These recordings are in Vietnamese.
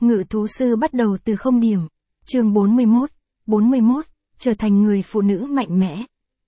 Ngự thú sư bắt đầu từ 0 điểm. Chương 41, trở thành người phụ nữ mạnh mẽ.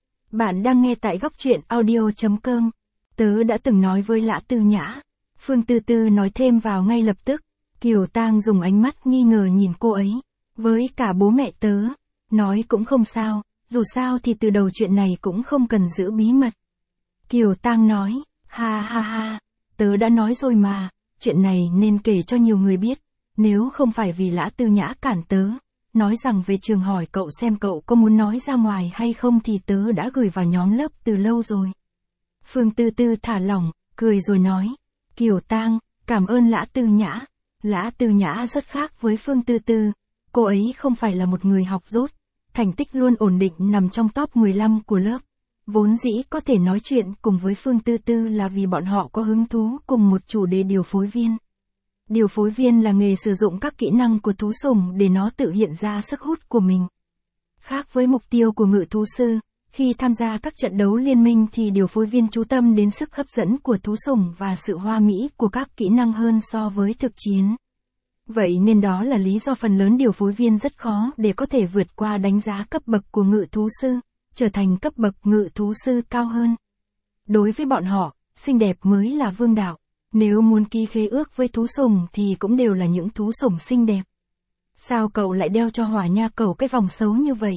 Bạn đang nghe tại góc truyện audio.com. Tớ đã từng nói với Lã Tư Nhã. Phương Tư Tư nói thêm vào ngay lập tức. Kiều Tang dùng ánh mắt nghi ngờ nhìn cô ấy. Với cả bố mẹ tớ, nói cũng không sao, dù sao thì từ đầu chuyện này cũng không cần giữ bí mật. Kiều Tang nói, ha ha ha, tớ đã nói rồi mà, chuyện này nên kể cho nhiều người biết, nếu không phải vì Lã Tư Nhã cản tớ, nói rằng về trường hỏi cậu xem cậu có muốn nói ra ngoài hay không thì tớ đã gửi vào nhóm lớp từ lâu rồi. Phương Tư Tư thả lỏng, cười rồi nói, Kiều Tang, cảm ơn Lã Tư Nhã. Lã Tư Nhã rất khác với Phương Tư Tư, cô ấy không phải là một người học dốt, thành tích luôn ổn định nằm trong top 15 của lớp. Vốn dĩ có thể nói chuyện cùng với Phương Tư Tư là vì bọn họ có hứng thú cùng một chủ đề điều phối viên. Điều phối viên là nghề sử dụng các kỹ năng của thú sủng để nó tự hiện ra sức hút của mình. Khác với mục tiêu của ngự thú sư, khi tham gia các trận đấu liên minh thì điều phối viên chú tâm đến sức hấp dẫn của thú sủng và sự hoa mỹ của các kỹ năng hơn so với thực chiến. Vậy nên đó là lý do phần lớn điều phối viên rất khó để có thể vượt qua đánh giá cấp bậc của ngự thú sư, trở thành cấp bậc ngự thú sư cao hơn. Đối với bọn họ, xinh đẹp mới là vương đạo. Nếu muốn ký khế ước với thú sủng thì cũng đều là những thú sủng xinh đẹp. Sao cậu lại đeo cho Hỏa Nha Cầu cái vòng xấu như vậy?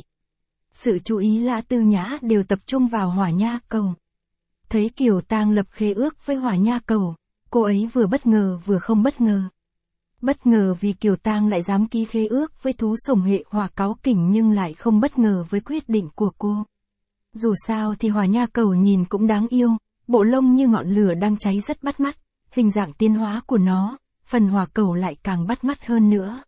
Sự chú ý Lã Tư Nhã đều tập trung vào Hỏa Nha Cầu. Thấy Kiều Tang lập khế ước với Hỏa Nha Cầu, cô ấy vừa bất ngờ vừa không bất ngờ. Bất ngờ vì Kiều Tang lại dám ký khế ước với thú sủng hệ hỏa cáu kỉnh nhưng lại không bất ngờ với quyết định của cô. Dù sao thì Hỏa Nha Cầu nhìn cũng đáng yêu, bộ lông như ngọn lửa đang cháy rất bắt mắt, hình dạng tiến hóa của nó, phần hỏa cầu lại càng bắt mắt hơn nữa.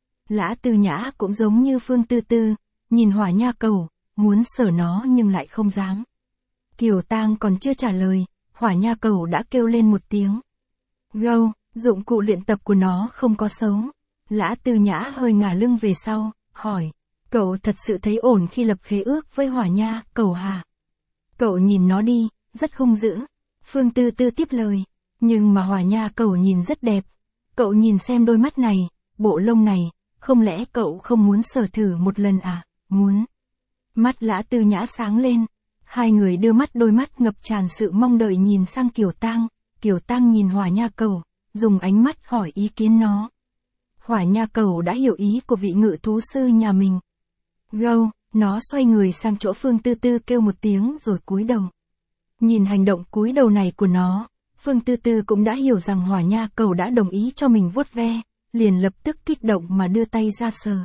Lã Tư Nhã cũng giống như Phương Tư Tư, nhìn Hỏa Nha Cầu, muốn sờ nó nhưng lại không dám. Kiều Tang còn chưa trả lời, Hỏa Nha Cầu đã kêu lên một tiếng. Gâu, dụng cụ luyện tập của nó không có xấu. Lã Tư Nhã hơi ngả lưng về sau, hỏi, cậu thật sự thấy ổn khi lập khế ước với Hỏa Nha Cầu hả? Cậu nhìn nó đi, rất hung dữ. Phương Tư Tư tiếp lời, nhưng mà Hỏa Nha Cầu nhìn rất đẹp. Cậu nhìn xem đôi mắt này, bộ lông này, không lẽ cậu không muốn sờ thử một lần à? Muốn. Mắt Lã Tư Nhã sáng lên. Hai người đưa mắt đôi mắt ngập tràn sự mong đợi nhìn sang Kiều Tang. Kiều Tang nhìn Hỏa Nha Cầu, dùng ánh mắt hỏi ý kiến nó. Hỏa Nha Cầu đã hiểu ý của vị ngự thú sư nhà mình. Gâu, nó xoay người sang chỗ Phương Tư Tư kêu một tiếng rồi cúi đầu. Nhìn hành động cúi đầu này của nó, Phương Tư Tư cũng đã hiểu rằng Hỏa Nha Cầu đã đồng ý cho mình vuốt ve, liền lập tức kích động mà đưa tay ra sờ.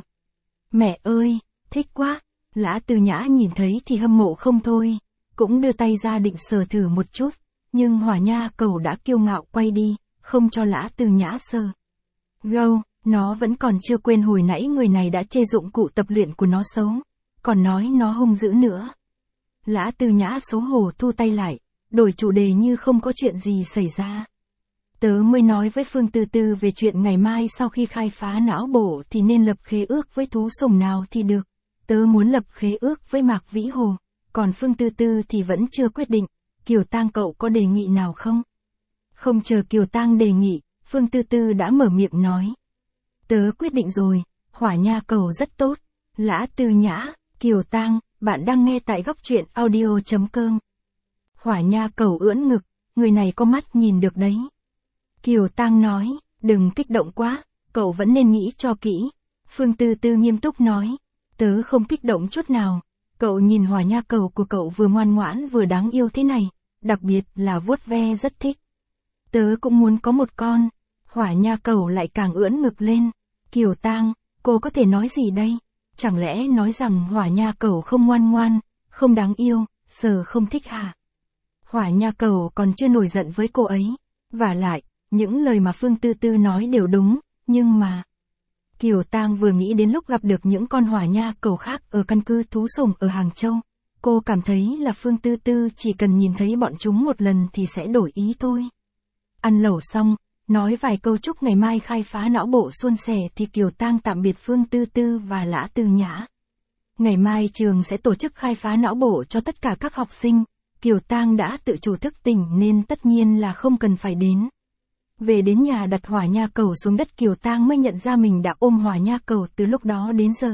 Mẹ ơi, thích quá. Lã Tư Nhã nhìn thấy thì hâm mộ không thôi, cũng đưa tay ra định sờ thử một chút, nhưng Hỏa Nha Cầu đã kiêu ngạo quay đi, không cho Lã Tư Nhã sờ. Gâu, nó vẫn còn chưa quên hồi nãy người này đã chê dụng cụ tập luyện của nó xấu, còn nói nó hung dữ nữa. Lã Tư Nhã xấu hổ thu tay lại, đổi chủ đề như không có chuyện gì xảy ra. Tớ mới nói với Phương Tư Tư về chuyện ngày mai sau khi khai phá não bộ thì nên lập khế ước với thú sủng nào thì được. Tớ muốn lập khế ước với Mạc Vĩ Hồ, còn Phương Tư Tư thì vẫn chưa quyết định. Kiều Tang cậu có đề nghị nào không? Không chờ Kiều Tang đề nghị, Phương Tư Tư đã mở miệng nói. Tớ quyết định rồi, Hỏa Nha Cầu rất tốt. Lã Tư Nhã, Kiều Tang, bạn đang nghe tại góc truyện audio.com. Hỏa Nha Cầu ưỡn ngực, người này có mắt nhìn được đấy. Kiều Tang nói, đừng kích động quá, cậu vẫn nên nghĩ cho kỹ. Phương Tư Tư nghiêm túc nói, tớ không kích động chút nào. Cậu nhìn Hỏa Nha Cầu của cậu vừa ngoan ngoãn vừa đáng yêu thế này, đặc biệt là vuốt ve rất thích. Tớ cũng muốn có một con. Hỏa Nha Cầu lại càng ưỡn ngực lên. Kiều Tang, cô có thể nói gì đây? Chẳng lẽ nói rằng Hỏa Nha Cầu không ngoan ngoan, không đáng yêu, sờ không thích hả? Hỏa Nha Cầu còn chưa nổi giận với cô ấy. Vả lại, những lời mà Phương Tư Tư nói đều đúng, nhưng mà... Kiều Tang vừa nghĩ đến lúc gặp được những con Hỏa Nha Cầu khác ở căn cứ thú sủng ở Hàng Châu. Cô cảm thấy là Phương Tư Tư chỉ cần nhìn thấy bọn chúng một lần thì sẽ đổi ý thôi. Ăn lẩu xong, nói vài câu chúc ngày mai khai phá não bộ suôn sẻ thì Kiều Tang tạm biệt Phương Tư Tư và Lã Tư Nhã. Ngày mai trường sẽ tổ chức khai phá não bộ cho tất cả các học sinh. Kiều Tang đã tự chủ thức tỉnh nên tất nhiên là không cần phải đến. Về đến nhà đặt hỏa nha cầu xuống đất, Kiều Tang mới nhận ra mình đã ôm hỏa nha cầu từ lúc đó đến giờ.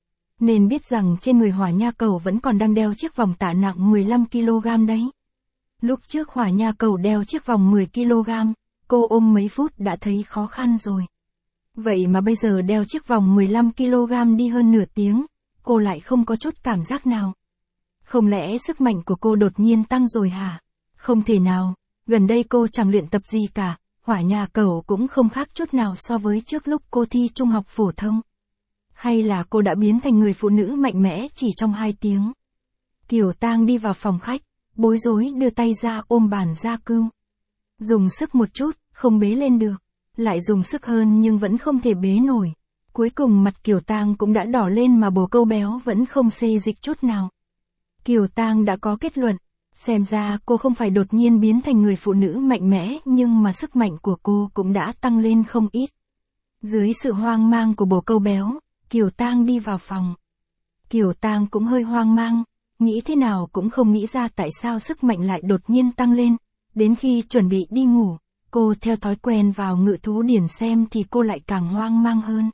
Nên biết rằng trên người hỏa nha cầu vẫn còn đang đeo chiếc vòng tạ nặng 15kg đấy. Lúc trước hỏa nha cầu đeo chiếc vòng 10kg, cô ôm mấy phút đã thấy khó khăn rồi. Vậy mà bây giờ đeo chiếc vòng 15kg đi hơn nửa tiếng, cô lại không có chút cảm giác nào. Không lẽ sức mạnh của cô đột nhiên tăng rồi hả? Không thể nào, gần đây cô chẳng luyện tập gì cả, hỏa nha cầu cũng không khác chút nào so với trước lúc cô thi trung học phổ thông. Hay là cô đã biến thành người phụ nữ mạnh mẽ chỉ trong 2 tiếng? Kiều Tang đi vào phòng khách, bối rối đưa tay ra ôm bàn gia cưu. Dùng sức một chút, không bế lên được. Lại dùng sức hơn nhưng vẫn không thể bế nổi. Cuối cùng mặt Kiều Tang cũng đã đỏ lên mà bồ câu béo vẫn không xê dịch chút nào. Kiều Tang đã có kết luận. Xem ra cô không phải đột nhiên biến thành người phụ nữ mạnh mẽ, nhưng mà sức mạnh của cô cũng đã tăng lên không ít. Dưới sự hoang mang của bồ câu béo, Kiều Tang đi vào phòng. Kiều Tang cũng hơi hoang mang, nghĩ thế nào cũng không nghĩ ra tại sao sức mạnh lại đột nhiên tăng lên. Đến khi chuẩn bị đi ngủ, cô theo thói quen vào Ngự Thú Điển xem thì cô lại càng hoang mang hơn.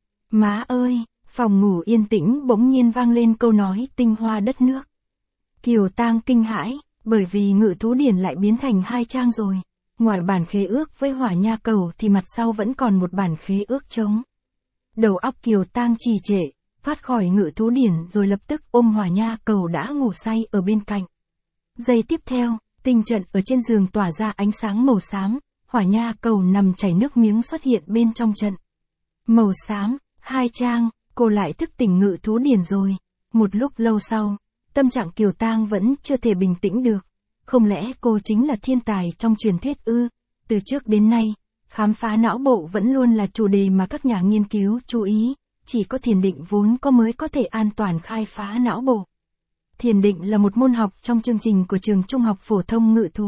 Má ơi, phòng ngủ yên tĩnh bỗng nhiên vang lên câu nói tinh hoa đất nước. Kiều Tang kinh hãi, bởi vì Ngự Thú Điển lại biến thành 2 trang rồi. Ngoài bản khế ước với hỏa nha cầu thì mặt sau vẫn còn một bản khế ước trống. Đầu óc Kiều Tang trì trệ, thoát khỏi Ngự Thú Điển rồi lập tức ôm hỏa nha cầu đã ngủ say ở bên cạnh. Giây tiếp theo, tinh trận ở trên giường tỏa ra ánh sáng màu xám, hỏa nha cầu nằm chảy nước miếng xuất hiện bên trong trận. Màu xám, 2 trang, cô lại thức tỉnh Ngự Thú Điển rồi. Một lúc lâu sau, tâm trạng Kiều Tang vẫn chưa thể bình tĩnh được. Không lẽ cô chính là thiên tài trong truyền thuyết ư? Từ trước đến nay, khám phá não bộ vẫn luôn là chủ đề mà các nhà nghiên cứu chú ý. Chỉ có thiền định vốn có mới có thể an toàn khai phá não bộ. Thiền định là một môn học trong chương trình của trường trung học phổ thông Ngự Thú.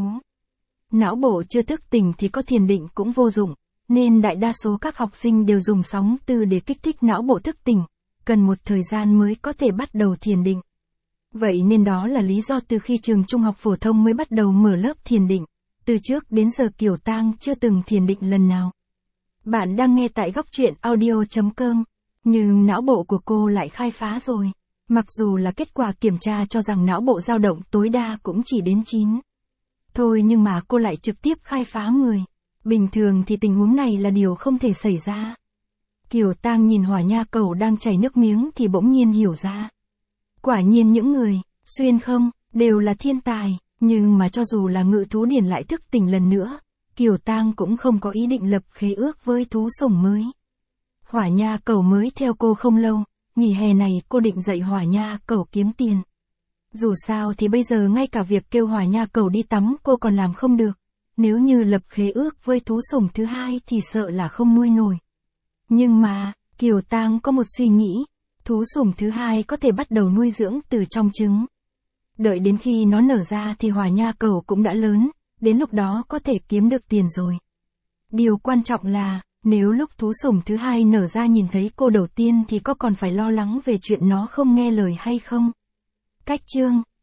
Não bộ chưa thức tỉnh thì có thiền định cũng vô dụng, nên đại đa số các học sinh đều dùng sóng từ để kích thích não bộ thức tỉnh, cần một thời gian mới có thể bắt đầu thiền định. Vậy nên đó là lý do từ khi trường trung học phổ thông mới bắt đầu mở lớp thiền định, từ trước đến giờ Kiều Tang chưa từng thiền định lần nào. Bạn đang nghe tại Góc Truyện Audio.com, nhưng não bộ của cô lại khai phá rồi. Mặc dù là kết quả kiểm tra cho rằng não bộ dao động tối đa cũng chỉ đến 9. Thôi nhưng mà cô lại trực tiếp khai phá 10. Bình thường thì tình huống này là điều không thể xảy ra. Kiều Tang nhìn hỏa nha cầu đang chảy nước miếng thì bỗng nhiên hiểu ra. Quả nhiên những người, xuyên không, đều là thiên tài, nhưng mà cho dù là Ngự Thú Điển lại thức tỉnh lần nữa, Kiều Tang cũng không có ý định lập khế ước với thú sủng mới. Hỏa nha cầu mới theo cô không lâu, nghỉ hè này cô định dạy hỏa nha cầu kiếm tiền. Dù sao thì bây giờ ngay cả việc kêu hỏa nha cầu đi tắm cô còn làm không được. Nếu như lập khế ước với thú sủng thứ hai thì sợ là không nuôi nổi. Nhưng mà, Kiều Tang có một suy nghĩ, thú sủng thứ hai có thể bắt đầu nuôi dưỡng từ trong trứng. Đợi đến khi nó nở ra thì hỏa nha cầu cũng đã lớn, đến lúc đó có thể kiếm được tiền rồi. Điều quan trọng là, nếu lúc thú sủng thứ hai nở ra nhìn thấy cô đầu tiên thì có còn phải lo lắng về chuyện nó không nghe lời hay không? Cách chương